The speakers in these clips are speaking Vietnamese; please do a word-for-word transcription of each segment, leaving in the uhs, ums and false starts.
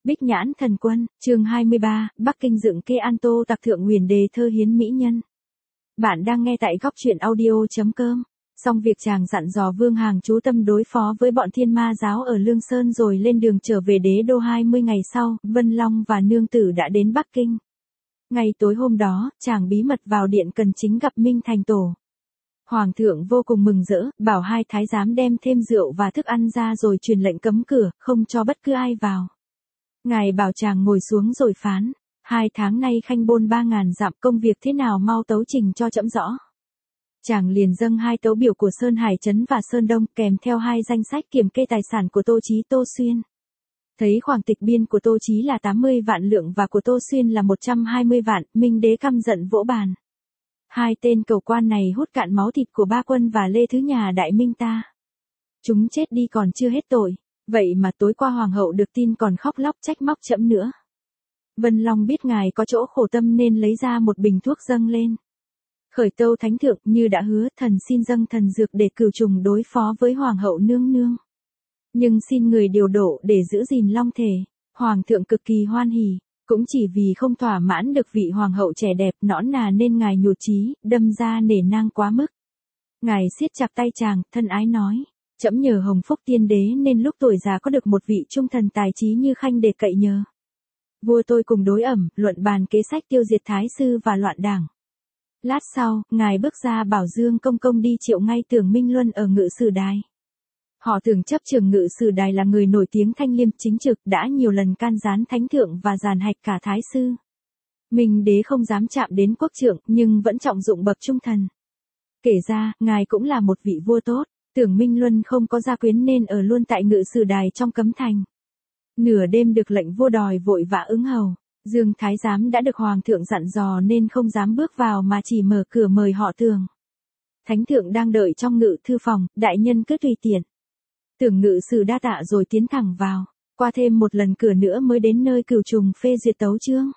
Bích Nhãn Thần Quân, chương hai mươi ba, Bắc Kinh dựng kê An Tô Tặc Thượng Nguyền Đề Thơ Hiến Mỹ Nhân. Bạn đang nghe tại góc truyện audio.com. Xong việc chàng dặn dò Vương Hàng chú tâm đối phó với bọn thiên ma giáo ở Lương Sơn rồi lên đường trở về đế đô. Hai mươi ngày sau, Vân Long và nương tử đã đến Bắc Kinh. Ngày tối hôm đó, chàng bí mật vào điện Cần Chính gặp Minh Thành Tổ. Hoàng thượng vô cùng mừng rỡ, bảo hai thái giám đem thêm rượu và thức ăn ra rồi truyền lệnh cấm cửa, không cho bất cứ ai vào. Ngài bảo chàng ngồi xuống rồi phán, hai tháng nay khanh bôn ba ngàn dặm, công việc thế nào mau tấu trình cho trẫm rõ. Chàng liền dâng hai tấu biểu của Sơn Hải Trấn và Sơn Đông kèm theo hai danh sách kiểm kê tài sản của Tô Chí Tô Xuyên. Thấy khoản tịch biên của Tô Chí là tám mươi vạn lượng và của Tô Xuyên là một trăm hai mươi vạn, Minh đế căm giận vỗ bàn. Hai tên cầu quan này hút cạn máu thịt của ba quân và Lê Thứ nhà Đại Minh ta. Chúng chết đi còn chưa hết tội. Vậy mà tối qua hoàng hậu được tin còn khóc lóc trách móc trẫm nữa. Vân Long biết ngài có chỗ khổ tâm nên lấy ra một bình thuốc dâng lên. Khởi tâu thánh thượng, như đã hứa, thần xin dâng thần dược để cửu trùng đối phó với hoàng hậu nương nương. Nhưng xin người điều độ để giữ gìn long thể. Hoàng thượng cực kỳ hoan hỉ, cũng chỉ vì không thỏa mãn được vị hoàng hậu trẻ đẹp nõn nà nên ngài nhụt chí, đâm ra nể nang quá mức. Ngài siết chặt tay chàng, thân ái nói. Trẫm nhờ hồng phúc tiên đế nên lúc tuổi già có được một vị trung thần tài trí như khanh để cậy nhờ. Vua tôi cùng đối ẩm, luận bàn kế sách tiêu diệt thái sư và loạn đảng. Lát sau, ngài bước ra bảo Dương công công đi triệu ngay Tưởng Minh Luân ở Ngự Sử Đài. Họ Tưởng chấp trường Ngự Sử Đài là người nổi tiếng thanh liêm chính trực, đã nhiều lần can gián thánh thượng và giàn hạch cả thái sư. Minh đế không dám chạm đến quốc trượng nhưng vẫn trọng dụng bậc trung thần. Kể ra, ngài cũng là một vị vua tốt. Tưởng Minh Luân không có gia quyến nên ở luôn tại Ngự Sử Đài trong cấm thành. Nửa đêm được lệnh vua đòi vội vã ứng hầu. Dương thái giám đã được hoàng thượng dặn dò nên không dám bước vào mà chỉ mở cửa mời họ Tưởng. Thánh thượng đang đợi trong ngự thư phòng, đại nhân cứ tùy tiện. Tưởng Ngự Sử đa tạ rồi tiến thẳng vào, qua thêm một lần cửa nữa mới đến nơi cửu trùng phê duyệt tấu chương.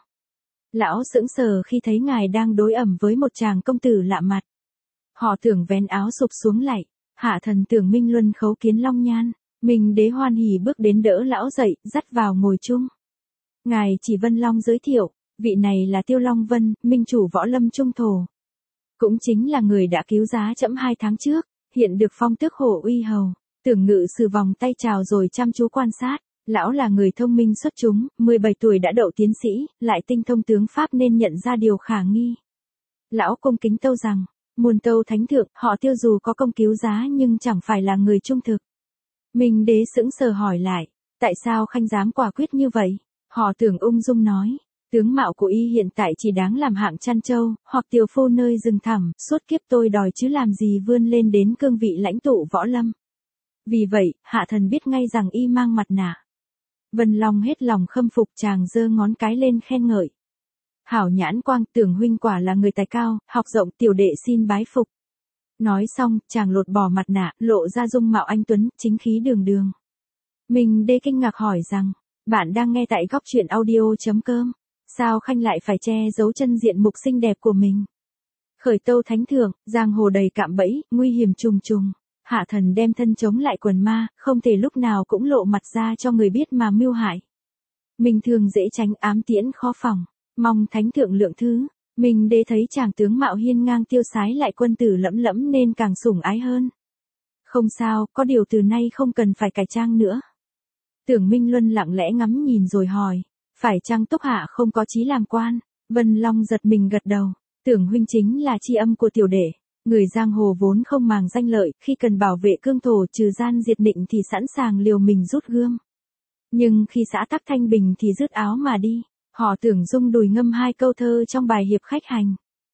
Lão sững sờ khi thấy ngài đang đối ẩm với một chàng công tử lạ mặt. Họ Tưởng vén áo sụp xuống lạy. Hạ thần Tưởng Minh Luân khấu kiến long nhan. Minh đế hoan hỉ bước đến đỡ lão dậy, dắt vào ngồi chung. Ngài chỉ Vân Long giới thiệu, vị này là Tiêu Long Vân, minh chủ võ lâm trung thổ. Cũng chính là người đã cứu giá trẫm hai tháng trước, hiện được phong tước hổ uy hầu. Tưởng Ngự Sử vòng tay chào rồi chăm chú quan sát. Lão là người thông minh xuất chúng, mười bảy tuổi đã đậu tiến sĩ, lại tinh thông tướng pháp nên nhận ra điều khả nghi. Lão cung kính tâu rằng, muôn tâu thánh thượng, họ Tiêu dù có công cứu giá nhưng chẳng phải là người trung thực. Minh đế sững sờ hỏi lại, tại sao khanh dám quả quyết như vậy? Họ Tưởng ung dung nói, tướng mạo của y hiện tại chỉ đáng làm hạng chăn trâu, hoặc tiểu phu nơi rừng thẳm, suốt kiếp tôi đòi chứ làm gì vươn lên đến cương vị lãnh tụ võ lâm. Vì vậy, hạ thần biết ngay rằng y mang mặt nạ. Vân Long hết lòng khâm phục, chàng giơ ngón cái lên khen ngợi. Hảo nhãn quang, Tưởng huynh quả là người tài cao, học rộng, tiểu đệ xin bái phục. Nói xong, chàng lột bỏ mặt nạ, lộ ra dung mạo anh tuấn, chính khí đường đường. Minh đế kinh ngạc hỏi rằng, bạn đang nghe tại góc truyện audio.com, sao khanh lại phải che giấu chân diện mục xinh đẹp của mình? Khởi tâu thánh thượng, giang hồ đầy cạm bẫy, nguy hiểm trùng trùng. Hạ thần đem thân chống lại quần ma, không thể lúc nào cũng lộ mặt ra cho người biết mà mưu hại. Minh thường dễ tránh, ám tiễn khó phòng. Mong thánh thượng lượng thứ. Minh đế thấy chàng tướng mạo hiên ngang tiêu sái lại quân tử lẫm lẫm nên càng sủng ái hơn. Không sao, có điều từ nay không cần phải cải trang nữa. Tưởng Minh Luân lặng lẽ ngắm nhìn rồi hỏi, phải chăng túc hạ không có chí làm quan? Vân Long giật mình gật đầu, Tưởng huynh chính là tri âm của tiểu đệ. Người giang hồ vốn không màng danh lợi, khi cần bảo vệ cương thổ trừ gian diệt định thì sẵn sàng liều mình rút gươm. Nhưng khi xã tắc thanh bình thì rứt áo mà đi. Họ Tưởng rung đùi ngâm hai câu thơ trong bài hiệp khách hành.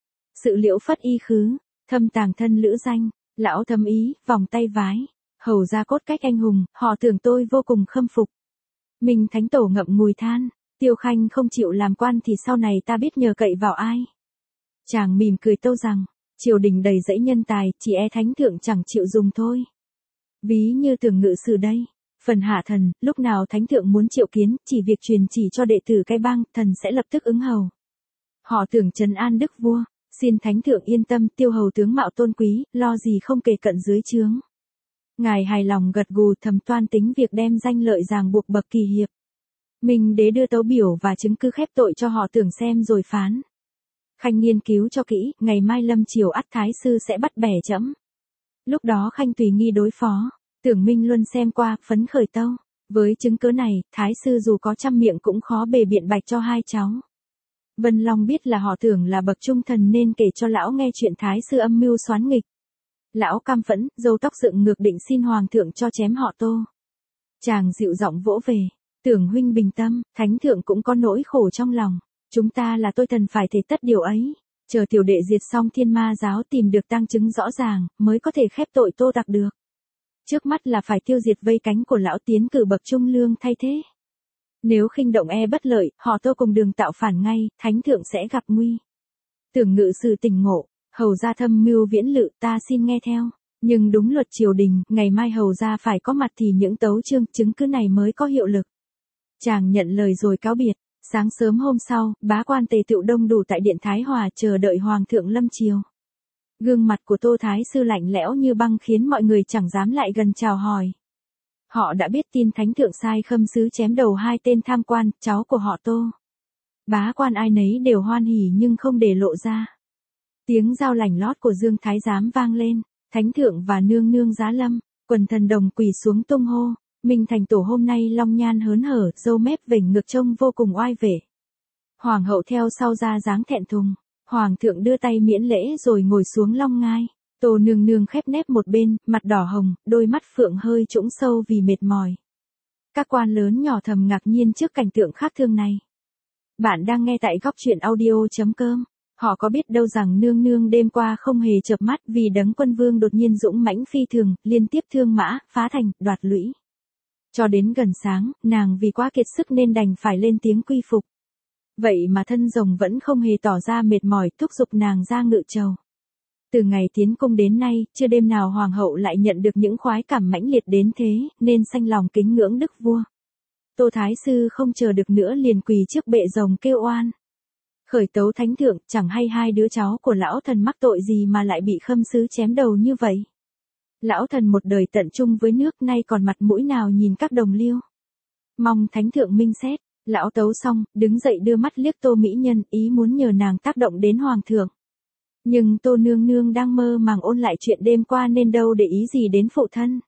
Sự liễu phất y khứ, thâm tàng thân lữ danh, lão thâm ý, vòng tay vái, hầu ra cốt cách anh hùng, họ Tưởng tôi vô cùng khâm phục. Minh thánh tổ ngậm ngùi than, Tiêu khanh không chịu làm quan thì sau này ta biết nhờ cậy vào ai. Chàng mỉm cười tâu rằng, triều đình đầy dẫy nhân tài, chỉ e thánh thượng chẳng chịu dùng thôi. Ví như Tưởng Ngự Sử đây. Phần hạ thần, lúc nào thánh thượng muốn triệu kiến, chỉ việc truyền chỉ cho đệ tử cái bang, thần sẽ lập tức ứng hầu. Họ Tưởng trấn an đức vua, xin thánh thượng yên tâm, Tiêu hầu tướng mạo tôn quý, lo gì không kề cận dưới trướng. Ngài hài lòng gật gù, thầm toan tính việc đem danh lợi ràng buộc bậc kỳ hiệp. Minh đế đưa tấu biểu và chứng cứ khép tội cho họ Tưởng xem rồi phán. Khanh nghiên cứu cho kỹ, ngày mai lâm chiều ắt thái sư sẽ bắt bẻ trẫm. Lúc đó Khanh tùy nghi đối phó, Tưởng Minh Luân xem qua, phấn khởi tâu. Với chứng cứ này, thái sư dù có trăm miệng cũng khó bề biện bạch cho hai cháu. Vân Long biết là họ Tưởng là bậc trung thần nên kể cho lão nghe chuyện thái sư âm mưu xoán nghịch. Lão cam phẫn, râu tóc dựng ngược định xin hoàng thượng cho chém họ Tô. Chàng dịu giọng vỗ về, Tưởng huynh bình tâm, thánh thượng cũng có nỗi khổ trong lòng. Chúng ta là tôi thần phải thể tất điều ấy. Chờ tiểu đệ diệt xong thiên ma giáo tìm được tang chứng rõ ràng, mới có thể khép tội Tô Tặc được. Trước mắt là phải tiêu diệt vây cánh của lão tiến cử bậc trung lương thay thế. Nếu khinh động e bất lợi, họ Tô cùng đường tạo phản ngay, thánh thượng sẽ gặp nguy. Tưởng ngự sử tỉnh ngộ, hầu gia thâm mưu viễn lự, ta xin nghe theo. Nhưng đúng luật triều đình, ngày mai hầu gia phải có mặt thì những tấu chương chứng cứ này mới có hiệu lực. Chàng nhận lời rồi cáo biệt. Sáng sớm hôm sau, bá quan tề tựu đông đủ tại điện Thái Hòa chờ đợi hoàng thượng lâm chiều. Gương mặt của Tô Thái sư lạnh lẽo như băng khiến mọi người chẳng dám lại gần chào hỏi. Họ đã biết tin thánh thượng sai khâm sứ chém đầu hai tên tham quan, cháu của họ Tô. Bá quan ai nấy đều hoan hỉ nhưng không để lộ ra. Tiếng dao lảnh lót của Dương Thái giám vang lên, thánh thượng và nương nương giá lâm, quần thần đồng quỳ xuống tung hô. Minh thành tổ hôm nay long nhan hớn hở, râu mép vểnh ngược trông vô cùng oai vệ. Hoàng hậu theo sau ra dáng thẹn thùng, hoàng thượng đưa tay miễn lễ rồi ngồi xuống long ngai. Tô nương nương khép nép một bên, mặt đỏ hồng, đôi mắt phượng hơi trũng sâu vì mệt mỏi. Các quan lớn nhỏ thầm ngạc nhiên trước cảnh tượng khác thường này. Bạn đang nghe tại góc truyện audio chấm com. Họ có biết đâu rằng nương nương đêm qua không hề chợp mắt vì đấng quân vương đột nhiên dũng mãnh phi thường, liên tiếp thương mã, phá thành, đoạt lũy. Cho đến gần sáng, nàng vì quá kiệt sức nên đành phải lên tiếng quy phục. Vậy mà thân rồng vẫn không hề tỏ ra mệt mỏi thúc giục nàng ra ngự trầu. Từ ngày tiến cung đến nay, chưa đêm nào hoàng hậu lại nhận được những khoái cảm mãnh liệt đến thế, nên sanh lòng kính ngưỡng đức vua. Tô Thái sư không chờ được nữa liền quỳ trước bệ rồng kêu oan. Khởi tấu thánh thượng, chẳng hay hai đứa cháu của lão thần mắc tội gì mà lại bị khâm sứ chém đầu như vậy. Lão thần một đời tận trung với nước nay còn mặt mũi nào nhìn các đồng liêu. Mong thánh thượng minh xét, lão tấu xong, đứng dậy đưa mắt liếc Tô mỹ nhân, ý muốn nhờ nàng tác động đến hoàng thượng. Nhưng Tô nương nương đang mơ màng ôn lại chuyện đêm qua nên đâu để ý gì đến phụ thân.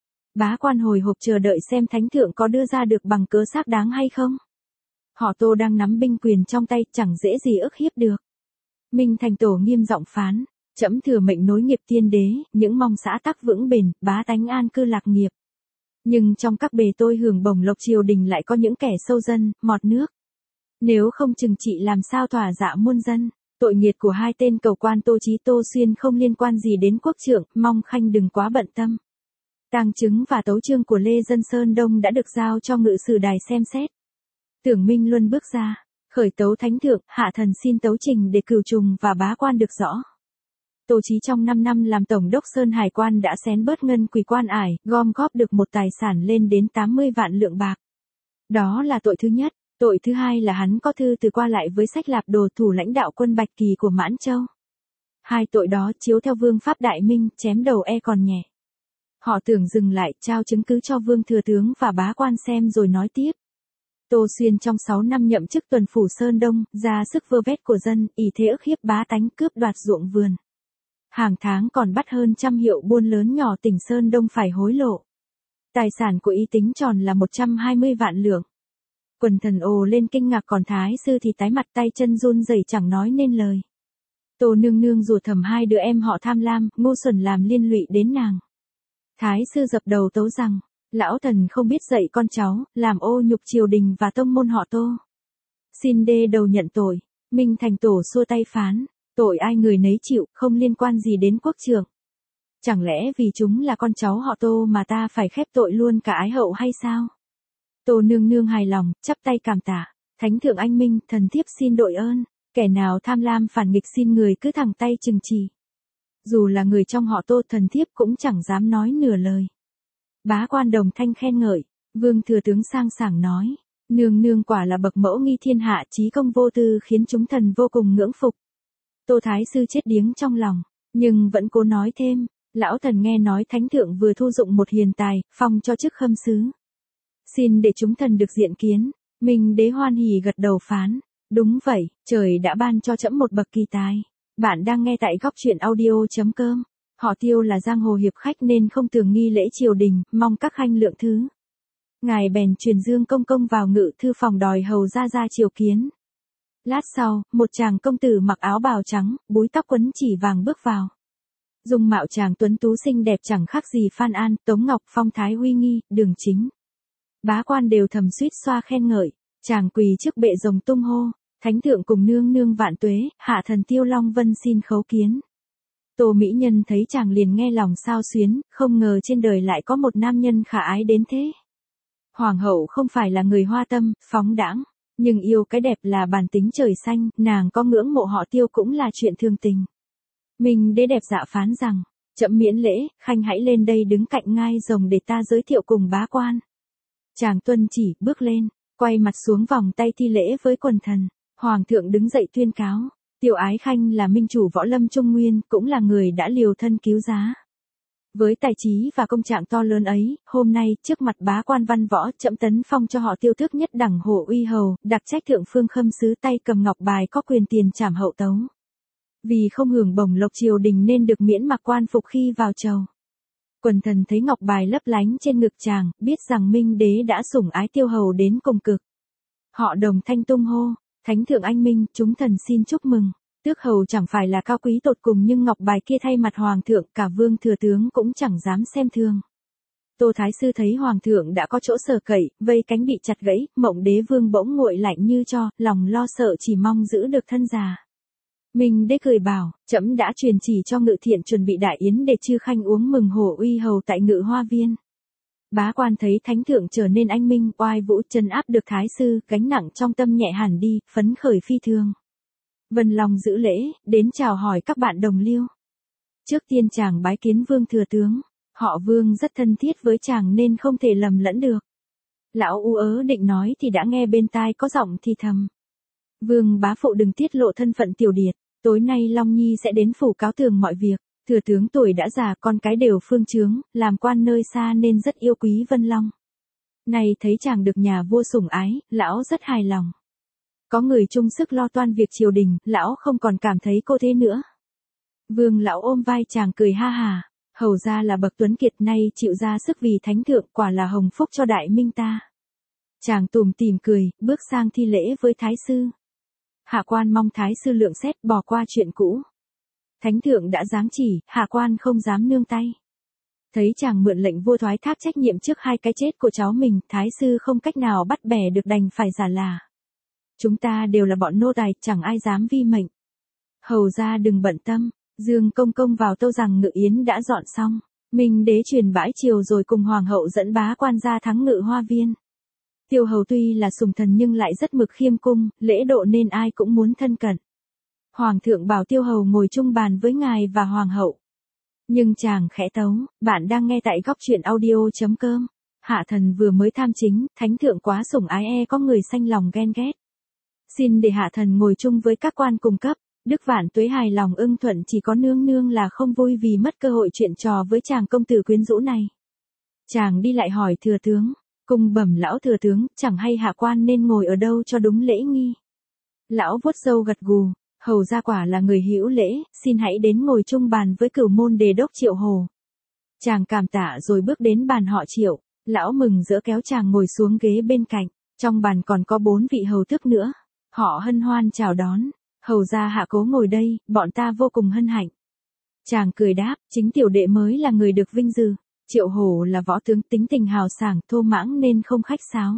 Bá quan hồi hộp chờ đợi xem thánh thượng có đưa ra được bằng cớ xác đáng hay không. Họ Tô đang nắm binh quyền trong tay, chẳng dễ gì ức hiếp được. Minh thành tổ nghiêm giọng phán. Trẫm thừa mệnh nối nghiệp tiên đế, những mong xã tắc vững bền, bá tánh an cư lạc nghiệp. Nhưng trong các bề tôi hưởng bổng lộc triều đình lại có những kẻ sâu dân, mọt nước. Nếu không trừng trị làm sao thỏa dạ muôn dân, tội nghiệt của hai tên cầu quan Tô Chí Tô Xuyên không liên quan gì đến quốc trượng, mong khanh đừng quá bận tâm. Tang chứng và tấu chương của Lê Dân Sơn Đông đã được giao cho ngự sử đài xem xét. Tưởng Minh Luân bước ra, khởi tấu thánh thượng, hạ thần xin tấu trình để cửu trùng và bá quan được rõ. Tô Chí trong năm năm làm tổng đốc Sơn Hải quan đã xén bớt ngân quỳ quan ải, gom góp được một tài sản lên đến tám mươi vạn lượng bạc. Đó là tội thứ nhất. Tội thứ hai là hắn có thư từ qua lại với sách lạp đồ thủ lãnh đạo quân Bạch Kỳ của Mãn Châu. Hai tội đó chiếu theo vương pháp đại minh, chém đầu e còn nhẹ. Họ Tưởng dừng lại, trao chứng cứ cho vương thừa tướng và bá quan xem rồi nói tiếp. Tô Xuyên trong sáu năm nhậm chức tuần phủ Sơn Đông, ra sức vơ vét của dân, ỷ thế ức hiếp bá tánh, cướp đoạt ruộng vườn. Hàng tháng còn bắt hơn trăm hiệu buôn lớn nhỏ tỉnh Sơn Đông phải hối lộ. Tài sản của y tính tròn là một trăm hai mươi vạn lượng. Quần thần ồ lên kinh ngạc, còn thái sư thì tái mặt tay chân run rẩy chẳng nói nên lời. Tô nương nương rủa thầm hai đứa em họ tham lam, ngu xuẩn làm liên lụy đến nàng. Thái sư dập đầu tấu rằng, lão thần không biết dạy con cháu, làm ô nhục triều đình và tông môn họ Tô. Xin đê đầu nhận tội. Minh thành tổ xua tay phán, tội ai người nấy chịu, không liên quan gì đến quốc trượng. Chẳng lẽ vì chúng là con cháu họ Tô mà ta phải khép tội luôn cả ái hậu hay sao? Tô nương nương hài lòng, chắp tay cảm tạ. Thánh thượng anh minh, thần thiếp xin đội ơn. Kẻ nào tham lam phản nghịch xin người cứ thẳng tay trừng trị. Dù là người trong họ Tô, thần thiếp cũng chẳng dám nói nửa lời. Bá quan đồng thanh khen ngợi. Vương thừa tướng sang sảng nói, nương nương quả là bậc mẫu nghi thiên hạ, trí công vô tư khiến chúng thần vô cùng ngưỡng phục. Tô thái sư chết điếng trong lòng, nhưng vẫn cố nói thêm, lão thần nghe nói thánh thượng vừa thu dụng một hiền tài, phong cho chức khâm sứ. Xin để chúng thần được diện kiến. Minh đế hoan hỉ gật đầu phán, đúng vậy, trời đã ban cho trẫm một bậc kỳ tài. Bạn đang nghe tại góc truyện audio.com. Họ Tiêu là giang hồ hiệp khách nên không thường nghi lễ triều đình, mong các khanh lượng thứ. Ngài bèn truyền Dương công công vào ngự thư phòng đòi hầu ra ra triều kiến. Lát sau, một chàng công tử mặc áo bào trắng, búi tóc quấn chỉ vàng bước vào. Dung mạo chàng tuấn tú xinh đẹp chẳng khác gì Phan An, Tống Ngọc, phong thái huy nghi, Đường Chính. Bá quan đều thầm suýt xoa khen ngợi, chàng quỳ trước bệ rồng tung hô, thánh thượng cùng nương nương vạn tuế, hạ thần Tiêu Long Vân xin khấu kiến. Tô mỹ nhân thấy chàng liền nghe lòng xao xuyến, không ngờ trên đời lại có một nam nhân khả ái đến thế. Hoàng hậu không phải là người hoa tâm, phóng đãng, nhưng yêu cái đẹp là bản tính trời xanh, nàng có ngưỡng mộ họ Tiêu cũng là chuyện thương tình. Minh đế đẹp dạ phán rằng, trẫm miễn lễ, khanh hãy lên đây đứng cạnh ngai rồng để ta giới thiệu cùng bá quan. Chàng tuân chỉ, bước lên, quay mặt xuống vòng tay thi lễ với quần thần. Hoàng thượng đứng dậy tuyên cáo, Tiêu Ái Khanh là minh chủ võ lâm Trung Nguyên, cũng là người đã liều thân cứu giá. Với tài trí và công trạng to lớn ấy, hôm nay, trước mặt bá quan văn võ, trẫm tấn phong cho họ Tiêu tước nhất đẳng hộ uy hầu, đặc trách thượng phương khâm sứ tay cầm ngọc bài có quyền tiền trảm hậu tấu. Vì không hưởng bổng lộc triều đình nên được miễn mặc quan phục khi vào chầu. Quần thần thấy ngọc bài lấp lánh trên ngực chàng, biết rằng Minh đế đã sủng ái Tiêu hầu đến cùng cực. Họ đồng thanh tung hô, thánh thượng anh minh, chúng thần xin chúc mừng. Tước hầu chẳng phải là cao quý tột cùng nhưng ngọc bài kia thay mặt hoàng thượng, cả vương thừa tướng cũng chẳng dám xem thường. Tô Thái Sư thấy hoàng thượng đã có chỗ sở cậy, vây cánh bị chặt gãy, Mộng Đế Vương bỗng nguội lạnh như tro, lòng lo sợ chỉ mong giữ được thân già. Minh đế cười bảo, trẫm đã truyền chỉ cho Ngự Thiện chuẩn bị đại yến để chư khanh uống mừng hổ uy hầu tại Ngự Hoa Viên. Bá quan thấy thánh thượng trở nên anh minh, oai vũ, trấn áp được Thái Sư, gánh nặng trong tâm nhẹ hẳn đi, phấn khởi phi thường. Vân Long giữ lễ, đến chào hỏi các bạn đồng liêu. Trước tiên chàng bái kiến Vương thừa tướng, họ Vương rất thân thiết với chàng nên không thể lầm lẫn được. Lão u ớ định nói thì đã nghe bên tai có giọng thì thầm. Vương bá phụ đừng tiết lộ thân phận tiểu điệt, tối nay Long Nhi sẽ đến phủ cáo tường mọi việc. Thừa tướng tuổi đã già, con cái đều phương trướng, làm quan nơi xa nên rất yêu quý Vân Long. Này thấy chàng được nhà vua sủng ái, lão rất hài lòng. Có người chung sức lo toan việc triều đình, lão không còn cảm thấy cô thế nữa. Vương lão ôm vai chàng cười ha hà, hầu ra là bậc tuấn kiệt nay chịu ra sức vì thánh thượng, quả là hồng phúc cho đại minh ta. Chàng tủm tỉm cười, bước sang thi lễ với Thái Sư. Hạ quan mong Thái Sư lượng xét, bỏ qua chuyện cũ. Thánh thượng đã giáng chỉ, hạ quan không dám nương tay. Thấy chàng mượn lệnh vua thoái thác trách nhiệm trước hai cái chết của cháu mình, Thái Sư không cách nào bắt bẻ được đành phải giả là. Chúng ta đều là bọn nô tài, chẳng ai dám vi mệnh. Hầu ra đừng bận tâm, Dương công công vào tâu rằng Ngự Yến đã dọn xong. Minh đế truyền bãi triều rồi cùng hoàng hậu dẫn bá quan ra thắng Ngự Hoa Viên. Tiêu hầu tuy là sùng thần nhưng lại rất mực khiêm cung, lễ độ nên ai cũng muốn thân cận. Hoàng thượng bảo Tiêu hầu ngồi chung bàn với ngài và hoàng hậu. Nhưng chàng khẽ tấu, bạn đang nghe tại góc truyện audio.com. Hạ thần vừa mới tham chính, thánh thượng quá sủng ái e có người sanh lòng ghen ghét. Xin để hạ thần ngồi chung với các quan cùng cấp, Đức Vạn Tuế hài lòng ưng thuận, chỉ có nương nương là không vui vì mất cơ hội chuyện trò với chàng công tử quyến rũ này. Chàng đi lại hỏi thừa tướng, cung bẩm lão thừa tướng, chẳng hay hạ quan nên ngồi ở đâu cho đúng lễ nghi. Lão vuốt râu gật gù, hầu ra quả là người hữu lễ, xin hãy đến ngồi chung bàn với cửu môn đề đốc Triệu Hồ. Chàng cảm tạ rồi bước đến bàn họ Triệu, lão mừng rỡ kéo chàng ngồi xuống ghế bên cạnh, trong bàn còn có bốn vị hầu tước nữa. Họ hân hoan chào đón, hầu ra hạ cố ngồi đây, bọn ta vô cùng hân hạnh. Chàng cười đáp, chính tiểu đệ mới là người được vinh dự. Triệu Hổ là võ tướng tính tình hào sảng, thô mãng nên không khách sáo.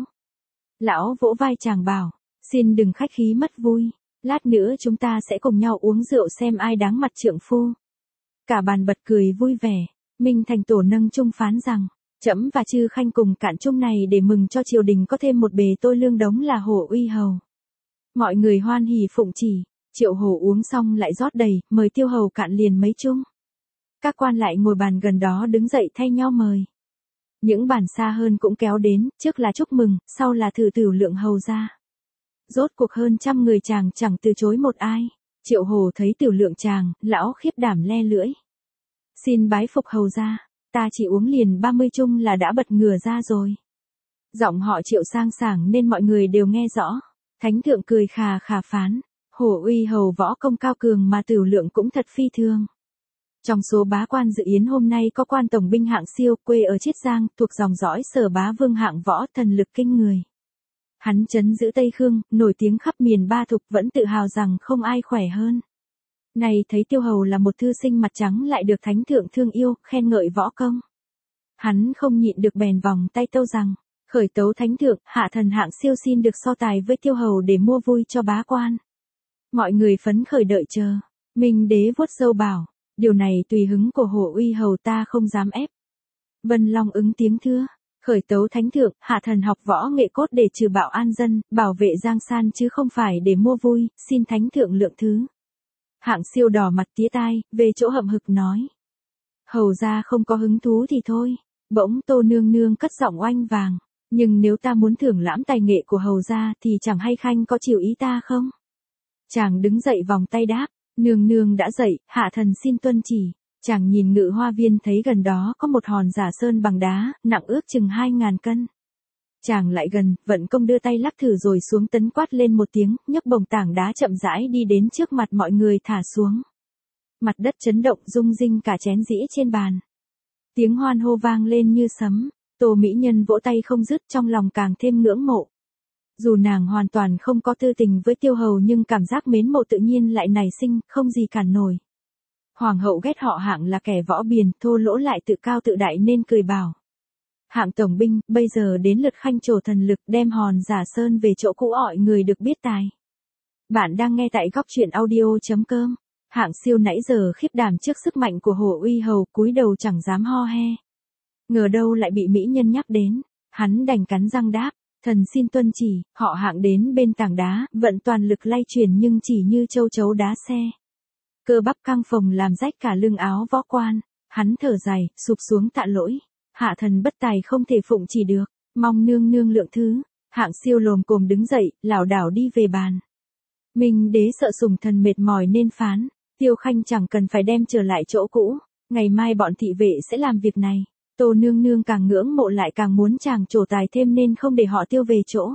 Lão vỗ vai chàng bảo, xin đừng khách khí mất vui, lát nữa chúng ta sẽ cùng nhau uống rượu xem ai đáng mặt trượng phu. Cả bàn bật cười vui vẻ, Minh Thành Tổ nâng chung phán rằng, trẫm và chư khanh cùng cạn chung này để mừng cho triều đình có thêm một bề tôi lương đống là Hổ uy hầu. Mọi người hoan hỉ phụng chỉ, Triệu Hổ uống xong lại rót đầy, mời Tiêu hầu cạn liền mấy chung. Các quan lại ngồi bàn gần đó đứng dậy thay nhau mời. Những bàn xa hơn cũng kéo đến, trước là chúc mừng, sau là thử tử lượng hầu ra. Rốt cuộc hơn trăm người chàng chẳng từ chối một ai. Triệu Hồ thấy tiểu lượng chàng, lão khiếp đảm le lưỡi. Xin bái phục hầu ra, ta chỉ uống liền ba mươi chung là đã bật ngửa ra rồi. Giọng họ Triệu sang sảng nên mọi người đều nghe rõ. Thánh thượng cười khà khà phán, Hổ Uy Hầu võ công cao cường mà tửu lượng cũng thật phi thường. Trong số bá quan dự yến hôm nay có quan tổng binh Hạng Siêu, quê ở Chiết Giang, thuộc dòng dõi Sở Bá Vương Hạng Võ, thần lực kinh người. Hắn trấn giữ Tây Khương, nổi tiếng khắp miền Ba Thục, vẫn tự hào rằng không ai khỏe hơn. Này thấy Tiêu Hầu là một thư sinh mặt trắng lại được thánh thượng thương yêu, khen ngợi võ công. Hắn không nhịn được bèn vòng tay tâu rằng, khởi tấu thánh thượng, hạ thần Hạng Siêu xin được so tài với Tiêu Hầu để mua vui cho bá quan. Mọi người phấn khởi đợi chờ. Minh đế vuốt râu bảo, điều này tùy hứng của Hổ Uy Hầu, ta không dám ép. Vân Long ứng tiếng thưa, khởi tấu thánh thượng, hạ thần học võ nghệ cốt để trừ bạo an dân, bảo vệ giang san chứ không phải để mua vui, xin thánh thượng lượng thứ. Hạng Siêu đỏ mặt tía tai, về chỗ hậm hực nói. Hầu ra không có hứng thú thì thôi. Bỗng Tô Nương Nương cất giọng oanh vàng, nhưng nếu ta muốn thưởng lãm tài nghệ của hầu ra thì chẳng hay khanh có chịu ý ta không? Chàng đứng dậy vòng tay đáp, nương nương đã dậy, hạ thần xin tuân chỉ. Chàng nhìn Ngự Hoa Viên thấy gần đó có một hòn giả sơn bằng đá, nặng ước chừng hai ngàn cân. Chàng lại gần, vận công đưa tay lắc thử rồi xuống tấn quát lên một tiếng, nhấc bồng tảng đá chậm rãi đi đến trước mặt mọi người thả xuống. Mặt đất chấn động rung rinh cả chén dĩa trên bàn. Tiếng hoan hô vang lên như sấm, Tô mỹ nhân vỗ tay không dứt, trong lòng càng thêm ngưỡng mộ. Dù nàng hoàn toàn không có tư tình với Tiêu Hầu nhưng cảm giác mến mộ tự nhiên lại nảy sinh, không gì cản nổi. Hoàng hậu ghét họ Hạng là kẻ võ biền, thô lỗ lại tự cao tự đại nên cười bảo. Hạng tổng binh, bây giờ đến lượt khanh trổ thần lực đem hòn giả sơn về chỗ cũ ọi người được biết tài. Bạn đang nghe tại góc truyện audio chấm com. Hạng Siêu nãy giờ khiếp đảm trước sức mạnh của Hổ Uy Hầu, cúi đầu chẳng dám ho he. Ngờ đâu lại bị mỹ nhân nhắc đến, hắn đành cắn răng đáp, thần xin tuân chỉ. Họ Hạng đến bên tảng đá, vận toàn lực lay chuyển nhưng chỉ như châu chấu đá xe. Cơ bắp căng phồng làm rách cả lưng áo võ quan, hắn thở dài, sụp xuống tạ lỗi. Hạ thần bất tài không thể phụng chỉ được, mong nương nương lượng thứ. Hạng Siêu lồm cồm đứng dậy, lảo đảo đi về bàn. Minh đế sợ sủng thần mệt mỏi nên phán, Tiêu khanh chẳng cần phải đem trở lại chỗ cũ, ngày mai bọn thị vệ sẽ làm việc này. Tô nương nương càng ngưỡng mộ lại càng muốn chàng trổ tài thêm nên không để họ Tiêu về chỗ.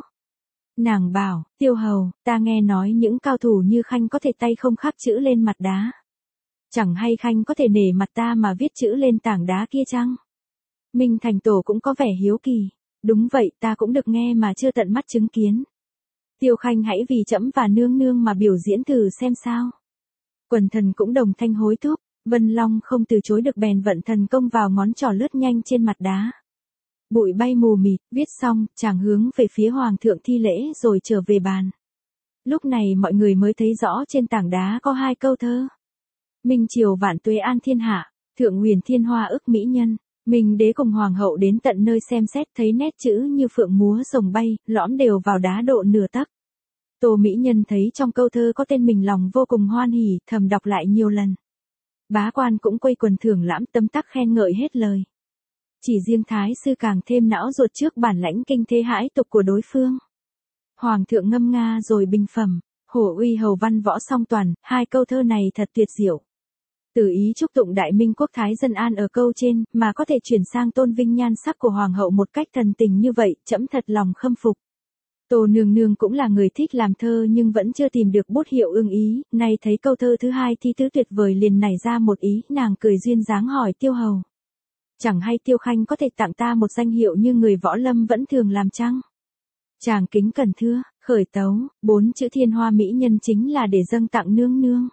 Nàng bảo, Tiêu hầu, ta nghe nói những cao thủ như khanh có thể tay không khắc chữ lên mặt đá. Chẳng hay khanh có thể nể mặt ta mà viết chữ lên tảng đá kia chăng? Minh thành tổ cũng có vẻ hiếu kỳ. Đúng vậy, ta cũng được nghe mà chưa tận mắt chứng kiến. Tiêu khanh hãy vì trẫm và nương nương mà biểu diễn thử xem sao. Quần thần cũng đồng thanh hối thúc. Vân Long không từ chối được bèn vận thần công vào ngón trỏ lướt nhanh trên mặt đá. Bụi bay mù mịt, viết xong, chàng hướng về phía hoàng thượng thi lễ rồi trở về bàn. Lúc này mọi người mới thấy rõ trên tảng đá có hai câu thơ. Minh triều vạn tuế an thiên hạ, thượng huyền thiên hoa ức mỹ nhân. Minh đế cùng hoàng hậu đến tận nơi xem xét thấy nét chữ như phượng múa rồng bay, lõm đều vào đá độ nửa tấc. Tô mỹ nhân thấy trong câu thơ có tên mình lòng vô cùng hoan hỉ, thầm đọc lại nhiều lần. Bá quan cũng quây quần thưởng lãm tấm tắc khen ngợi hết lời. Chỉ riêng thái sư càng thêm não ruột trước bản lãnh kinh thế hãi tục của đối phương. Hoàng thượng ngâm nga rồi bình phẩm, Hổ Uy Hầu văn võ song toàn, hai câu thơ này thật tuyệt diệu. Từ ý chúc tụng đại minh quốc thái dân an ở câu trên, mà có thể chuyển sang tôn vinh nhan sắc của hoàng hậu một cách thần tình như vậy, trẫm thật lòng khâm phục. Tô nương nương cũng là người thích làm thơ nhưng vẫn chưa tìm được bút hiệu ưng ý, nay thấy câu thơ thứ hai thi thứ tuyệt vời liền nảy ra một ý, nàng cười duyên dáng hỏi Tiêu hầu. Chẳng hay Tiêu khanh có thể tặng ta một danh hiệu như người võ lâm vẫn thường làm chăng? Chàng kính cẩn thưa, khởi tấu, bốn chữ thiên hoa mỹ nhân chính là để dâng tặng nương nương.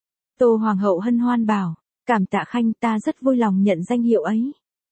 Tô hoàng hậu hân hoan bảo, cảm tạ khanh, ta rất vui lòng nhận danh hiệu ấy.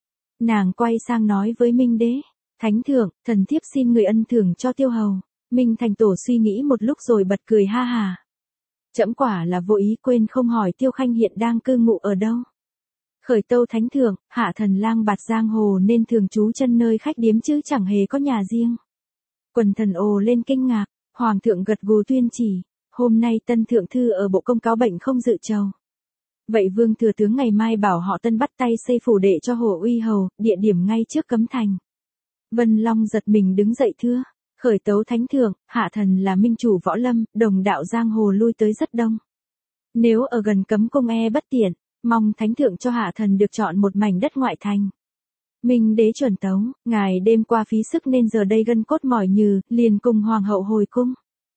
Nàng quay sang nói với Minh đế, thánh thượng, thần thiếp xin người ân thưởng cho Tiêu hầu. Minh thành tổ suy nghĩ một lúc rồi bật cười ha hà. Trẫm quả là vô ý quên không hỏi Tiêu khanh hiện đang cư ngụ ở đâu. Khởi tâu thánh thượng, hạ thần lang bạt giang hồ nên thường trú chân nơi khách điếm chứ chẳng hề có nhà riêng. Quần thần ồ lên kinh ngạc, hoàng thượng gật gù tuyên chỉ, hôm nay tân thượng thư ở bộ công cáo bệnh không dự trầu. Vậy vương thừa tướng ngày mai bảo họ tân bắt tay xây phủ đệ cho Hổ Uy Hầu, địa điểm ngay trước cấm thành. Vân Long giật mình đứng dậy thưa, khởi tấu thánh thượng, hạ thần là minh chủ võ lâm, đồng đạo giang hồ lui tới rất đông. Nếu ở gần cấm cung e bất tiện, mong thánh thượng cho hạ thần được chọn một mảnh đất ngoại thành. Minh đế chuẩn tấu, ngài đêm qua phí sức nên giờ đây gân cốt mỏi nhừ, liền cùng hoàng hậu hồi cung.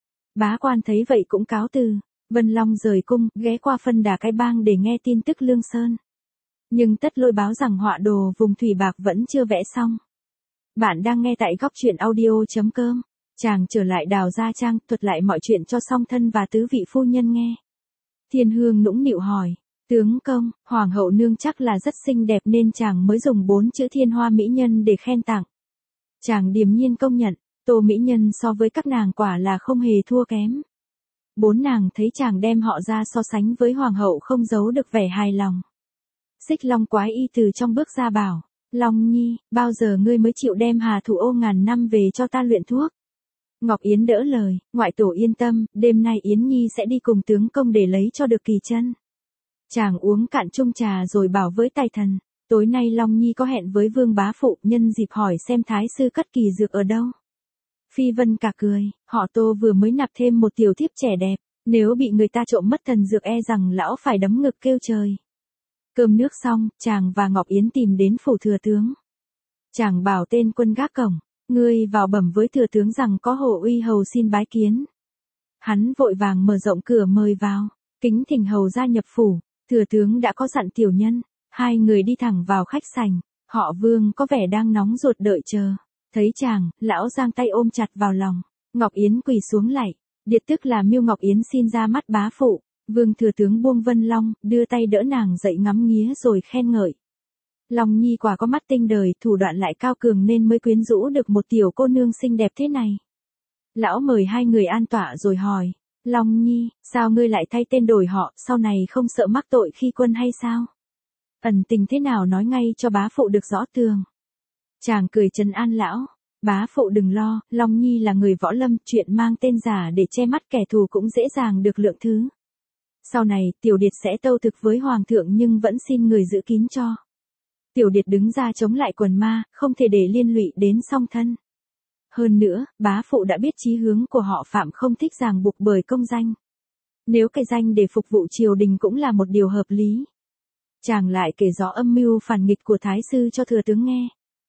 Bá quan thấy vậy cũng cáo từ, Vân Long rời cung, ghé qua phân đà cái bang để nghe tin tức Lương Sơn. Nhưng tất lôi báo rằng họa đồ vùng thủy bạc vẫn chưa vẽ xong. Bạn đang nghe tại góc truyện audio.com. Chàng trở lại Đào Gia Trang, thuật lại mọi chuyện cho song thân và tứ vị phu nhân nghe. Thiên Hương nũng nịu hỏi, tướng công, hoàng hậu nương chắc là rất xinh đẹp nên chàng mới dùng bốn chữ thiên hoa mỹ nhân để khen tặng. Chàng điềm nhiên công nhận, Tô mỹ nhân so với các nàng quả là không hề thua kém. Bốn nàng thấy chàng đem họ ra so sánh với hoàng hậu không giấu được vẻ hài lòng. Xích Long quái y từ trong bước ra bảo, Long Nhi, bao giờ ngươi mới chịu đem Hà Thủ Ô ngàn năm về cho ta luyện thuốc? Ngọc Yến đỡ lời, ngoại tổ yên tâm, đêm nay Yến Nhi sẽ đi cùng tướng công để lấy cho được kỳ chân. Chàng uống cạn chung trà rồi bảo với Tài Thần, tối nay Long Nhi có hẹn với Vương bá phụ, nhân dịp hỏi xem thái sư cất kỳ dược ở đâu. Phi Vân cả cười, họ Tô vừa mới nạp thêm một tiểu thiếp trẻ đẹp, nếu bị người ta trộm mất thần dược e rằng lão phải đấm ngực kêu trời. Cơm nước xong, chàng và Ngọc Yến tìm đến phủ thừa tướng. Chàng bảo tên quân gác cổng, ngươi vào bẩm với thừa tướng rằng có Hồ Uy hầu xin bái kiến. Hắn vội vàng mở rộng cửa mời vào, kính thỉnh hầu gia nhập phủ. Thừa tướng đã có dặn tiểu nhân, hai người đi thẳng vào khách sảnh. Họ Vương có vẻ đang nóng ruột đợi chờ. Thấy chàng, lão giang tay ôm chặt vào lòng. Ngọc Yến quỳ xuống lạy, điệt tức là Miêu Ngọc Yến xin ra mắt bá phụ. Vương thừa tướng buông Vân Long, đưa tay đỡ nàng dậy ngắm nghía rồi khen ngợi. Long Nhi quả có mắt tinh đời, thủ đoạn lại cao cường nên mới quyến rũ được một tiểu cô nương xinh đẹp thế này. Lão mời hai người an tọa rồi hỏi, Long Nhi, sao ngươi lại thay tên đổi họ, sau này không sợ mắc tội khi quân hay sao? Ẩn tình thế nào nói ngay cho bá phụ được rõ tường. Chàng cười trấn an lão, bá phụ đừng lo, Long Nhi là người võ lâm, chuyện mang tên giả để che mắt kẻ thù cũng dễ dàng được lượng thứ. Sau này, Tiểu Điệt sẽ tâu thực với Hoàng thượng nhưng vẫn xin người giữ kín cho. Tiểu Điệt đứng ra chống lại quần ma, không thể để liên lụy đến song thân. Hơn nữa, bá phụ đã biết chí hướng của họ Phạm không thích ràng buộc bởi công danh. Nếu cái danh để phục vụ triều đình cũng là một điều hợp lý. Chàng lại kể rõ âm mưu phản nghịch của thái sư cho thừa tướng nghe.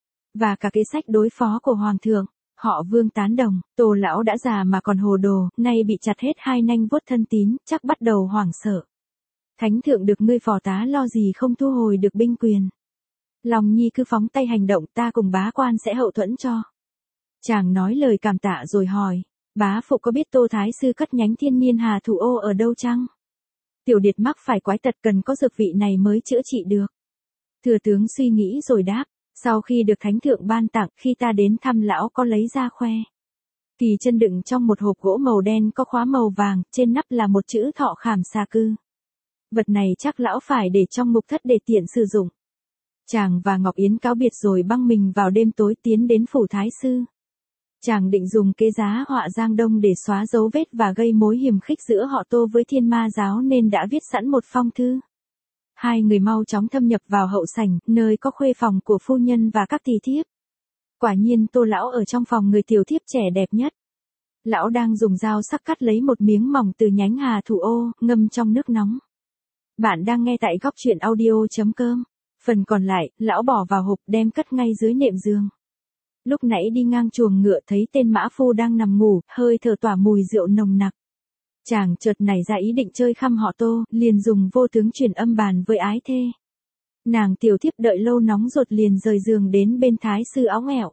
Và cả kế sách đối phó của Hoàng thượng. Họ Vương tán đồng, Tô lão đã già mà còn hồ đồ, nay bị chặt hết hai nanh vuốt thân tín, chắc bắt đầu hoảng sợ. Thánh thượng được ngươi phò tá lo gì không thu hồi được binh quyền. Long Nhi cứ phóng tay hành động, ta cùng bá quan sẽ hậu thuẫn cho. Chàng nói lời cảm tạ rồi hỏi, bá phụ có biết Tô thái sư cất nhánh Thiên Niên Hà Thủ Ô ở đâu chăng? Tiểu Điệt mắc phải quái tật cần có dược vị này mới chữa trị được. Thừa tướng suy nghĩ rồi đáp, sau khi được thánh thượng ban tặng, khi ta đến thăm lão có lấy ra khoe. Kỳ chân đựng trong một hộp gỗ màu đen có khóa màu vàng, trên nắp là một chữ Thọ Khảm Xà Cư. Vật này chắc lão phải để trong mục thất để tiện sử dụng. Chàng và Ngọc Yến cáo biệt rồi băng mình vào đêm tối tiến đến phủ thái sư. Chàng định dùng kế giá họa Giang Đông để xóa dấu vết và gây mối hiềm khích giữa họ Tô với Thiên Ma giáo nên đã viết sẵn một phong thư. Hai người mau chóng thâm nhập vào hậu sảnh, nơi có khuê phòng của phu nhân và các tỳ thiếp. Quả nhiên Tô lão ở trong phòng người tiểu thiếp trẻ đẹp nhất. Lão đang dùng dao sắc cắt lấy một miếng mỏng từ nhánh Hà Thủ Ô, ngâm trong nước nóng. Bạn đang nghe tại góc truyện audio.com. Phần còn lại, lão bỏ vào hộp đem cất ngay dưới nệm giường. Lúc nãy đi ngang chuồng ngựa thấy tên mã phu đang nằm ngủ, hơi thở tỏa mùi rượu nồng nặc. Chàng chợt nảy ra ý định chơi khăm họ Tô, liền dùng vô tướng truyền âm bàn với ái thê. Nàng tiểu thiếp đợi lâu nóng ruột liền rời giường đến bên thái sư áo nghẹo.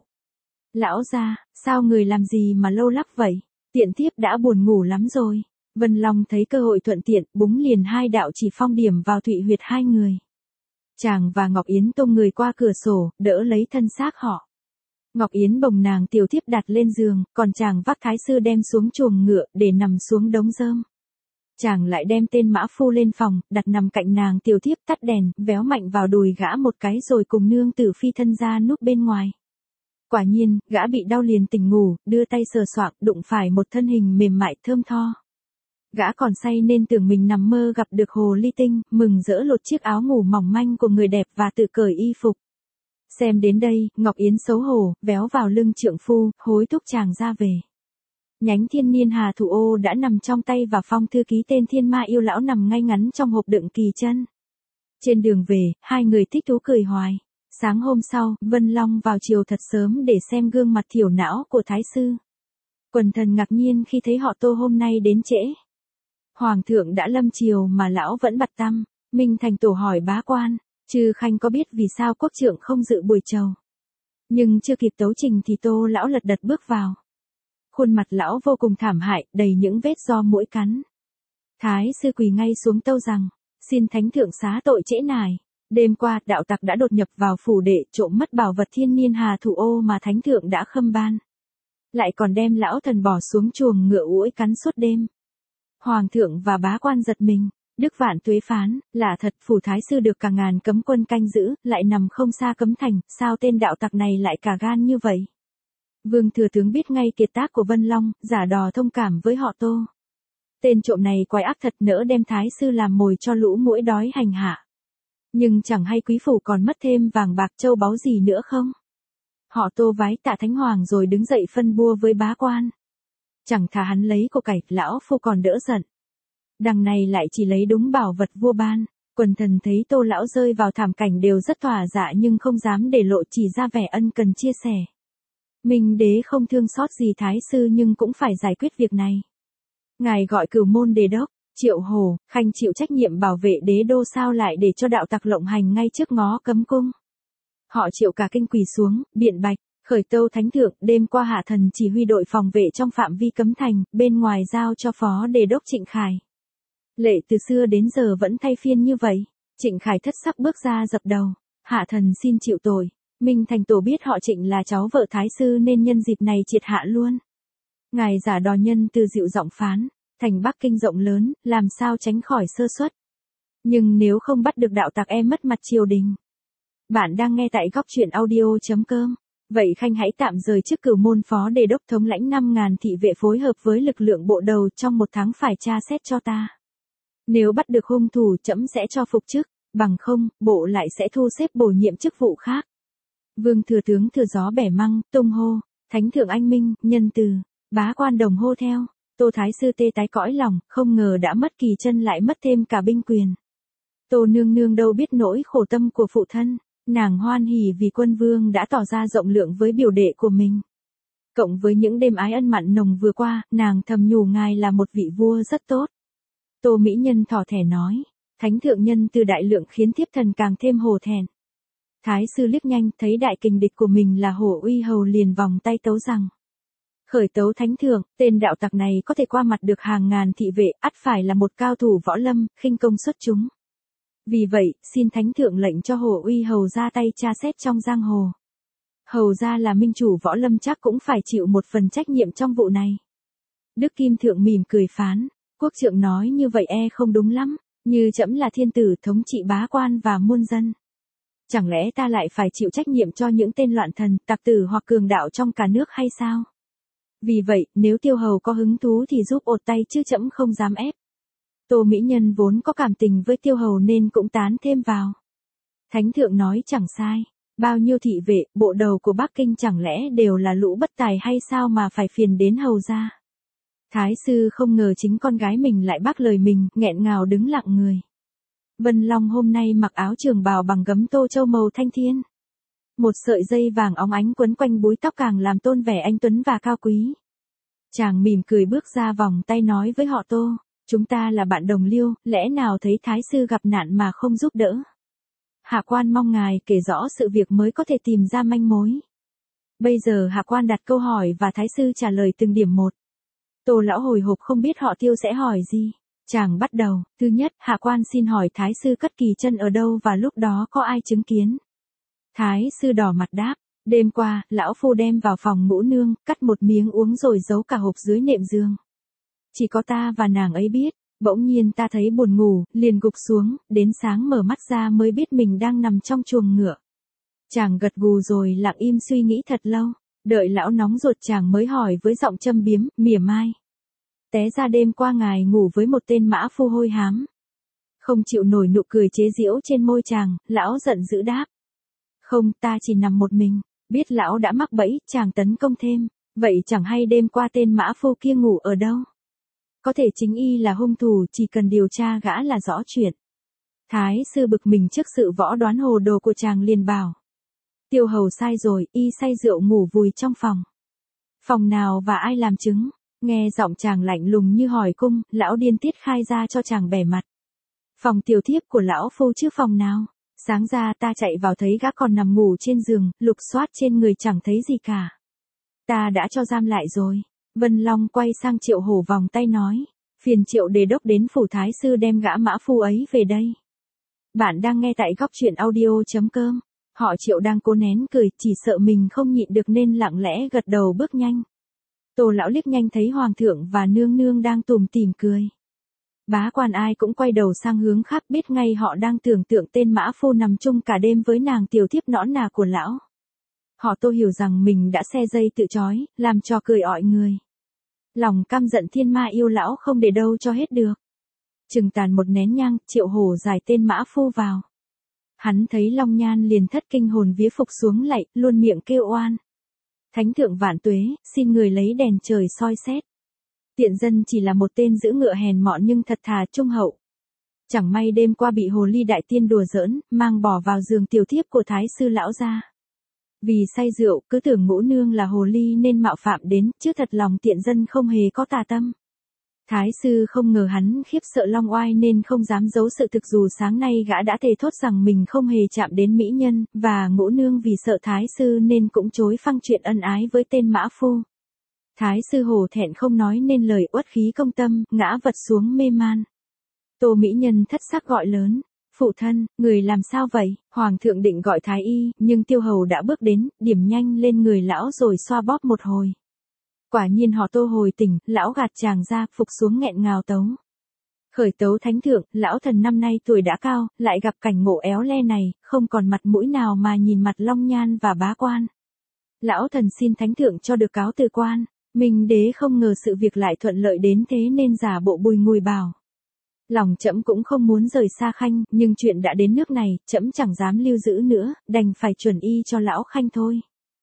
Lão gia, sao người làm gì mà lâu lắc vậy? Tiện thiếp đã buồn ngủ lắm rồi. Vân Long thấy cơ hội thuận tiện, búng liền hai đạo chỉ phong điểm vào thụy huyệt hai người. Chàng và Ngọc Yến tung người qua cửa sổ, đỡ lấy thân xác họ. Ngọc Yến bồng nàng tiểu thiếp đặt lên giường, còn chàng vác thái sư đem xuống chuồng ngựa để nằm xuống đống rơm. Chàng lại đem tên mã phu lên phòng, đặt nằm cạnh nàng tiểu thiếp, tắt đèn, véo mạnh vào đùi gã một cái rồi cùng nương tử phi thân ra núp bên ngoài. Quả nhiên, gã bị đau liền tỉnh ngủ, đưa tay sờ soạng, đụng phải một thân hình mềm mại thơm tho. Gã còn say nên tưởng mình nằm mơ gặp được hồ ly tinh, mừng rỡ lột chiếc áo ngủ mỏng manh của người đẹp và tự cởi y phục. Xem đến đây, Ngọc Yến xấu hổ, véo vào lưng trượng phu, hối thúc chàng ra về. Nhánh Thiên Niên Hà Thủ Ô đã nằm trong tay và phong thư ký tên Thiên Ma yêu lão nằm ngay ngắn trong hộp đựng kỳ chân. Trên đường về, hai người thích thú cười hoài. Sáng hôm sau, Vân Long vào chiều thật sớm để xem gương mặt thiểu não của Thái sư. Quần thần ngạc nhiên khi thấy họ Tô hôm nay đến trễ. Hoàng thượng đã lâm triều mà lão vẫn bặt tăm. Minh Thành Tổ hỏi bá quan, Trư Khanh có biết vì sao quốc trượng không dự buổi chầu? Nhưng chưa kịp tấu trình thì Tô lão lật đật bước vào. Khuôn mặt lão vô cùng thảm hại, đầy những vết do muỗi cắn. Thái sư quỳ ngay xuống tâu rằng, xin thánh thượng xá tội trễ nải. Đêm qua, đạo tặc đã đột nhập vào phủ đệ, trộm mất bảo vật thiên niên hà thủ ô mà thánh thượng đã khâm ban. Lại còn đem lão thần bỏ xuống chuồng ngựa uỗi cắn suốt đêm. Hoàng thượng và bá quan giật mình. Đức Vạn Tuế phán, lạ thật, phủ thái sư được cả ngàn cấm quân canh giữ, lại nằm không xa cấm thành, sao tên đạo tặc này lại cả gan như vậy? Vương thừa tướng biết ngay kiệt tác của Vân Long, giả đò thông cảm với họ Tô. Tên trộm này quái ác thật, nỡ đem thái sư làm mồi cho lũ muỗi đói hành hạ. Nhưng chẳng hay quý phủ còn mất thêm vàng bạc châu báu gì nữa không? Họ Tô vái tạ thánh hoàng rồi đứng dậy phân bua với bá quan. Chẳng thà hắn lấy của cải, lão phu còn đỡ giận. Đằng này lại chỉ lấy đúng bảo vật vua ban. Quần thần thấy Tô lão rơi vào thảm cảnh đều rất thỏa dạ nhưng không dám để lộ, chỉ ra vẻ ân cần chia sẻ. Minh đế không thương xót gì thái sư nhưng cũng phải giải quyết việc này. Ngài gọi cửu môn đề đốc, Triệu Hồ, Khanh chịu trách nhiệm bảo vệ đế đô, sao lại để cho đạo tặc lộng hành ngay trước ngó cấm cung. Họ Triệu cả kinh quỳ xuống, biện bạch, khởi tâu thánh thượng, đêm qua hạ thần chỉ huy đội phòng vệ trong phạm vi cấm thành, bên ngoài giao cho phó đề đốc Trịnh Khải. Lệ từ xưa đến giờ vẫn thay phiên như vậy. Trịnh Khải thất sắc bước ra dập đầu, hạ thần xin chịu tội. Minh Thành Tổ biết họ Trịnh là cháu vợ thái sư nên nhân dịp này triệt hạ luôn. Ngài giả đò nhân từ dịu giọng phán, thành Bắc Kinh rộng lớn, làm sao tránh khỏi sơ suất. Nhưng nếu không bắt được đạo tặc em mất mặt triều đình. Bạn đang nghe tại góc truyện audio chấm com. Vậy Khanh hãy tạm rời chức cửu môn phó đề đốc thống lãnh năm ngàn thị vệ phối hợp với lực lượng bộ đầu trong một tháng phải tra xét cho ta. Nếu bắt được hung thủ trẫm sẽ cho phục chức, bằng không, bộ lại sẽ thu xếp bổ nhiệm chức vụ khác. Vương thừa tướng thừa gió bẻ măng, tung hô, thánh thượng anh minh, nhân từ, bá quan đồng hô theo. Tô thái sư tê tái cõi lòng, không ngờ đã mất kỳ chân lại mất thêm cả binh quyền. Tô nương nương đâu biết nỗi khổ tâm của phụ thân, nàng hoan hỉ vì quân vương đã tỏ ra rộng lượng với biểu đệ của mình. Cộng với những đêm ái ân mặn nồng vừa qua, nàng thầm nhủ ngài là một vị vua rất tốt. Tô mỹ nhân thỏ thẻ nói, thánh thượng nhân từ đại lượng khiến thiếp thần càng thêm hổ thẹn. Thái sư liếc nhanh thấy đại kình địch của mình là Hổ Uy Hầu liền vòng tay tấu rằng. Khởi tấu thánh thượng, tên đạo tặc này có thể qua mặt được hàng ngàn thị vệ, ắt phải là một cao thủ võ lâm, khinh công xuất chúng. Vì vậy, xin thánh thượng lệnh cho Hổ Uy Hầu ra tay tra xét trong giang hồ. Hầu ra là minh chủ võ lâm chắc cũng phải chịu một phần trách nhiệm trong vụ này. Đức Kim Thượng mỉm cười phán, quốc trượng nói như vậy e không đúng lắm, như trẫm là thiên tử thống trị bá quan và muôn dân. Chẳng lẽ ta lại phải chịu trách nhiệm cho những tên loạn thần, tặc tử hoặc cường đạo trong cả nước hay sao? Vì vậy, nếu tiêu hầu có hứng thú thì giúp ột tay chứ trẫm không dám ép. Tô mỹ nhân vốn có cảm tình với tiêu hầu nên cũng tán thêm vào. Thánh thượng nói chẳng sai, bao nhiêu thị vệ, bộ đầu của Bắc Kinh chẳng lẽ đều là lũ bất tài hay sao mà phải phiền đến hầu ra. Thái sư không ngờ chính con gái mình lại bác lời mình, nghẹn ngào đứng lặng người. Vân Long hôm nay mặc áo trường bào bằng gấm tô châu màu thanh thiên. Một sợi dây vàng óng ánh quấn quanh búi tóc càng làm tôn vẻ anh tuấn và cao quý. Chàng mỉm cười bước ra vòng tay nói với họ Tô, chúng ta là bạn đồng liêu, lẽ nào thấy thái sư gặp nạn mà không giúp đỡ. Hạ quan mong ngài kể rõ sự việc mới có thể tìm ra manh mối. Bây giờ hạ quan đặt câu hỏi và thái sư trả lời từng điểm một. Tô lão hồi hộp không biết họ Tiêu sẽ hỏi gì. Chàng bắt đầu, thứ nhất, hạ quan xin hỏi thái sư cất kỳ chân ở đâu và lúc đó có ai chứng kiến. Thái sư đỏ mặt đáp, đêm qua, lão phu đem vào phòng ngũ nương, cắt một miếng uống rồi giấu cả hộp dưới nệm giường. Chỉ có ta và nàng ấy biết, bỗng nhiên ta thấy buồn ngủ, liền gục xuống, đến sáng mở mắt ra mới biết mình đang nằm trong chuồng ngựa. Chàng gật gù rồi lặng im suy nghĩ thật lâu, đợi lão nóng ruột chàng mới hỏi với giọng châm biếm, mỉa mai. Té ra đêm qua ngài ngủ với một tên mã phu hôi hám. Không chịu nổi nụ cười chế giễu trên môi chàng, lão giận dữ đáp. Không, ta chỉ nằm một mình, biết lão đã mắc bẫy, chàng tấn công thêm, vậy chẳng hay đêm qua tên mã phu kia ngủ ở đâu. Có thể chính y là hung thủ, chỉ cần điều tra gã là rõ chuyện. Thái sư bực mình trước sự võ đoán hồ đồ của chàng liền bảo. Tiêu hầu sai rồi, y say rượu ngủ vùi trong phòng. Phòng nào và ai làm chứng? Nghe giọng chàng lạnh lùng như hỏi cung, lão điên tiết khai ra cho chàng bẻ mặt. Phòng tiểu thiếp của lão phu chứ phòng nào? Sáng ra ta chạy vào thấy gã còn nằm ngủ trên giường, lục soát trên người chẳng thấy gì cả. Ta đã cho giam lại rồi. Vân Long quay sang Triệu Hổ vòng tay nói. Phiền Triệu đề đốc đến phủ thái sư đem gã mã phu ấy về đây. Bạn đang nghe tại góc truyện audio.com. Họ Triệu đang cố nén cười, chỉ sợ mình không nhịn được nên lặng lẽ gật đầu bước nhanh. Tô lão liếc nhanh thấy hoàng thượng và nương nương đang tủm tỉm cười. Bá quan ai cũng quay đầu sang hướng khác, biết ngay họ đang tưởng tượng tên mã phu nằm chung cả đêm với nàng tiểu thiếp nõn nà của lão. Họ Tô hiểu rằng mình đã xe dây tự trói, làm cho cười ọi người. Lòng căm giận thiên ma yêu lão không để đâu cho hết được. Chừng tàn một nén nhang, Triệu Hổ giải tên mã phu vào. Hắn thấy Long Nhan liền thất kinh hồn vía phục xuống lạy, luôn miệng kêu oan. Thánh thượng vạn tuế, xin người lấy đèn trời soi xét. Tiện dân chỉ là một tên giữ ngựa hèn mọn nhưng thật thà trung hậu. Chẳng may đêm qua bị hồ ly đại tiên đùa giỡn, mang bỏ vào giường tiểu thiếp của thái sư lão gia. Vì say rượu, cứ tưởng ngũ nương là hồ ly nên mạo phạm đến, chứ thật lòng tiện dân không hề có tà tâm. Thái sư không ngờ hắn khiếp sợ Long Oai nên không dám giấu sự thực, dù sáng nay gã đã thề thốt rằng mình không hề chạm đến mỹ nhân, và ngũ nương vì sợ thái sư nên cũng chối phăng chuyện ân ái với tên mã phu. Thái sư hổ thẹn không nói nên lời, uất khí công tâm, ngã vật xuống mê man. Tô mỹ nhân thất sắc gọi lớn. Phụ thân, người làm sao vậy? Hoàng thượng định gọi thái y, nhưng tiêu hầu đã bước đến, điểm nhanh lên người lão rồi xoa bóp một hồi. Quả nhiên họ Tô hồi tỉnh, lão gạt chàng ra, phục xuống nghẹn ngào tấu. Khởi tấu thánh thượng, lão thần năm nay tuổi đã cao, lại gặp cảnh ngộ éo le này, không còn mặt mũi nào mà nhìn mặt Long Nhan và bá quan. Lão thần xin thánh thượng cho được cáo từ quan. Minh đế không ngờ sự việc lại thuận lợi đến thế nên giả bộ bùi ngùi bảo. Lòng trẫm cũng không muốn rời xa Khanh, nhưng chuyện đã đến nước này, trẫm chẳng dám lưu giữ nữa, đành phải chuẩn y cho lão Khanh thôi.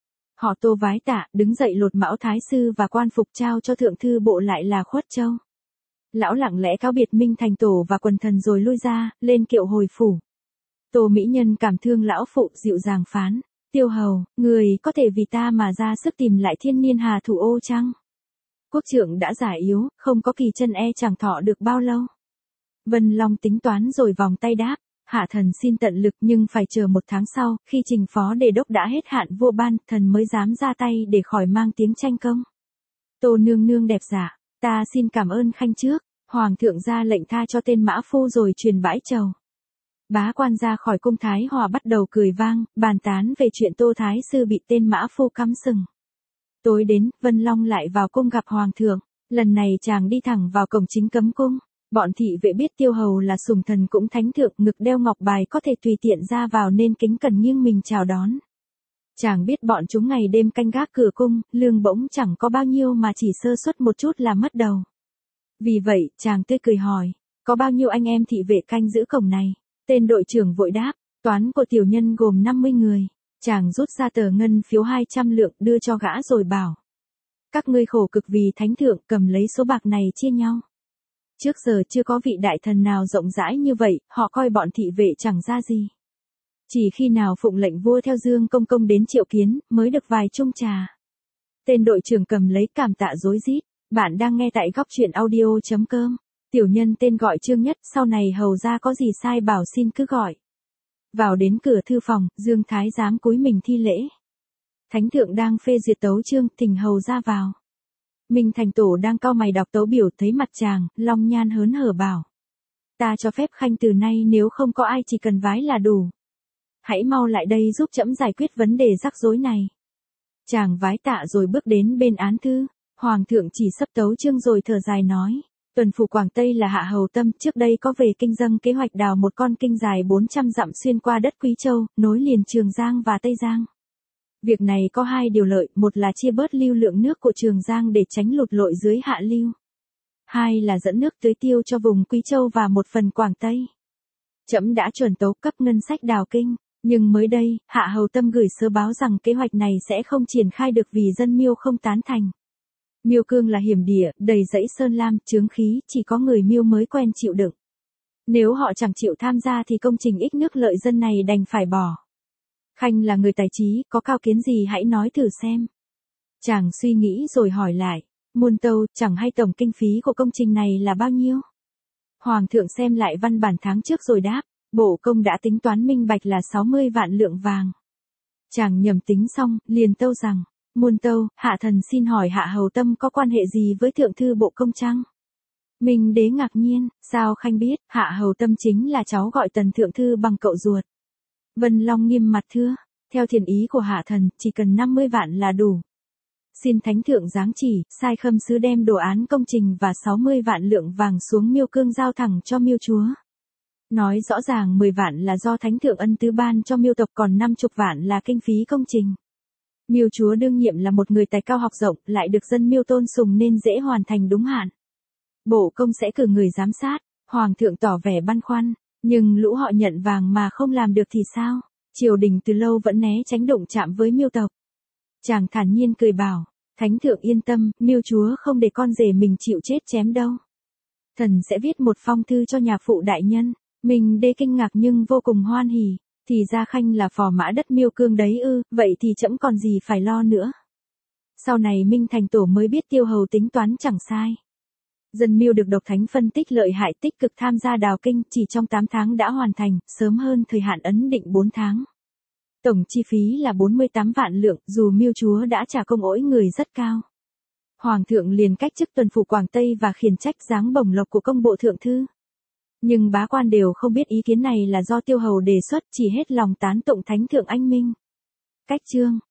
Họ Tô vái tạ, đứng dậy lột mão thái sư và quan phục trao cho thượng thư bộ lại là Khuất Châu. Lão lặng lẽ cáo biệt Minh Thành Tổ và quần thần rồi lui ra, lên kiệu hồi phủ. Tô mỹ nhân cảm thương lão phụ, dịu dàng phán. Tiêu hầu, người có thể vì ta mà ra sức tìm lại thiên niên hà thủ ô chăng? Quốc trượng đã già yếu, không có kỳ chân e chẳng thọ được bao lâu. Vân Long tính toán rồi vòng tay đáp, hạ thần xin tận lực nhưng phải chờ một tháng sau, khi trình phó đề đốc đã hết hạn vua ban, thần mới dám ra tay để khỏi mang tiếng tranh công. Tô nương nương đẹp dạ, ta xin cảm ơn Khanh trước, hoàng thượng ra lệnh tha cho tên mã phu rồi truyền bãi trầu. Bá quan ra khỏi cung Thái Hòa bắt đầu cười vang, bàn tán về chuyện Tô Thái sư bị tên mã phu cắm sừng. Tối đến, Vân Long lại vào cung gặp hoàng thượng, lần này chàng đi thẳng vào cổng chính cấm cung. Bọn thị vệ biết tiêu hầu là sùng thần cũng thánh thượng, ngực đeo ngọc bài có thể tùy tiện ra vào nên kính cẩn nghiêng mình chào đón. Chàng biết bọn chúng ngày đêm canh gác cửa cung, lương bỗng chẳng có bao nhiêu mà chỉ sơ suất một chút là mất đầu. Vì vậy, chàng tươi cười hỏi, có bao nhiêu anh em thị vệ canh giữ cổng này? Tên đội trưởng vội đáp, toán của tiểu nhân gồm năm mươi người. Chàng rút ra tờ ngân phiếu hai trăm lượng đưa cho gã rồi bảo. Các ngươi khổ cực vì thánh thượng, cầm lấy số bạc này chia nhau. Trước giờ chưa có vị đại thần nào rộng rãi như vậy, họ coi bọn thị vệ chẳng ra gì. Chỉ khi nào phụng lệnh vua theo Dương Công Công đến triệu kiến, mới được vài chung trà. Tên đội trưởng cầm lấy cảm tạ rối rít. Bạn đang nghe tại góc truyện audio.com. Tiểu nhân tên gọi Trương Nhất, sau này hầu ra có gì sai bảo xin cứ gọi. Vào đến cửa thư phòng, Dương Thái giám cúi mình thi lễ. Thánh thượng đang phê duyệt tấu chương, thỉnh hầu ra vào. Minh Thành Tổ đang cau mày đọc tấu biểu, thấy mặt chàng, Long Nhan hớn hở bảo. Ta cho phép Khanh từ nay nếu không có ai chỉ cần vái là đủ. Hãy mau lại đây giúp trẫm giải quyết vấn đề rắc rối này. Chàng vái tạ rồi bước đến bên án thư. Hoàng thượng chỉ sắp tấu chương rồi thở dài nói. Tuần phủ Quảng Tây là Hạ Hầu Tâm trước đây có về kinh dâng kế hoạch đào một con kinh dài bốn trăm dặm xuyên qua đất Quý Châu, nối liền Trường Giang và Tây Giang. Việc này có hai điều lợi, một là chia bớt lưu lượng nước của Trường Giang để tránh lụt lội dưới hạ lưu. Hai là dẫn nước tưới tiêu cho vùng Quý Châu và một phần Quảng Tây. Trẫm đã chuẩn tấu cấp ngân sách đào kinh, nhưng mới đây, Hạ Hầu Tâm gửi sớ báo rằng kế hoạch này sẽ không triển khai được vì dân Miêu không tán thành. Miêu Cương là hiểm địa, đầy dãy sơn lam, chướng khí, chỉ có người Miêu mới quen chịu đựng. Nếu họ chẳng chịu tham gia thì công trình ích nước lợi dân này đành phải bỏ. Khanh là người tài trí, có cao kiến gì hãy nói thử xem. Chàng suy nghĩ rồi hỏi lại, muôn tâu, chẳng hay tổng kinh phí của công trình này là bao nhiêu? Hoàng thượng xem lại văn bản tháng trước rồi đáp, bộ công đã tính toán minh bạch là sáu mươi vạn lượng vàng. Chàng nhầm tính xong, liền tâu rằng, muôn tâu, hạ thần xin hỏi hạ hầu tâm có quan hệ gì với thượng thư bộ công chăng? Minh đế ngạc nhiên, sao Khanh biết, hạ hầu tâm chính là cháu gọi tần thượng thư bằng cậu ruột. Vân Long nghiêm mặt thưa, theo thiền ý của hạ thần, chỉ cần năm mươi vạn là đủ. Xin thánh thượng giáng chỉ, sai khâm sứ đem đồ án công trình và sáu mươi vạn lượng vàng xuống Miêu Cương giao thẳng cho Miêu chúa. Nói rõ ràng mười vạn là do thánh thượng ân tứ ban cho Miêu tộc, còn năm mươi vạn là kinh phí công trình. Miêu chúa đương nhiệm là một người tài cao học rộng, lại được dân Miêu tôn sùng nên dễ hoàn thành đúng hạn. Bộ công sẽ cử người giám sát. Hoàng thượng tỏ vẻ băn khoăn, nhưng lũ họ nhận vàng mà không làm được thì sao? Triều đình từ lâu vẫn né tránh đụng chạm với Miêu tộc. Chàng thản nhiên cười bảo, thánh thượng yên tâm, Miêu chúa không để con rể mình chịu chết chém đâu. Thần sẽ viết một phong thư cho nhà phụ đại nhân. Minh đế kinh ngạc nhưng vô cùng hoan hỉ, thì ra Khanh là phò mã đất Miêu Cương đấy ư, vậy thì trẫm còn gì phải lo nữa. Sau này Minh thành tổ mới biết Tiêu hầu tính toán chẳng sai. Dân Miêu được độc thánh phân tích lợi hại, tích cực tham gia đào kinh, chỉ trong tám tháng đã hoàn thành, sớm hơn thời hạn ấn định bốn tháng. Tổng chi phí là bốn mươi tám vạn lượng, dù Miêu chúa đã trả công ỗi người rất cao. Hoàng thượng liền cách chức tuần phủ Quảng Tây và khiển trách giáng bổng lộc của công bộ thượng thư. Nhưng bá quan đều không biết ý kiến này là do Tiêu hầu đề xuất, chỉ hết lòng tán tụng thánh thượng anh minh. Cách chương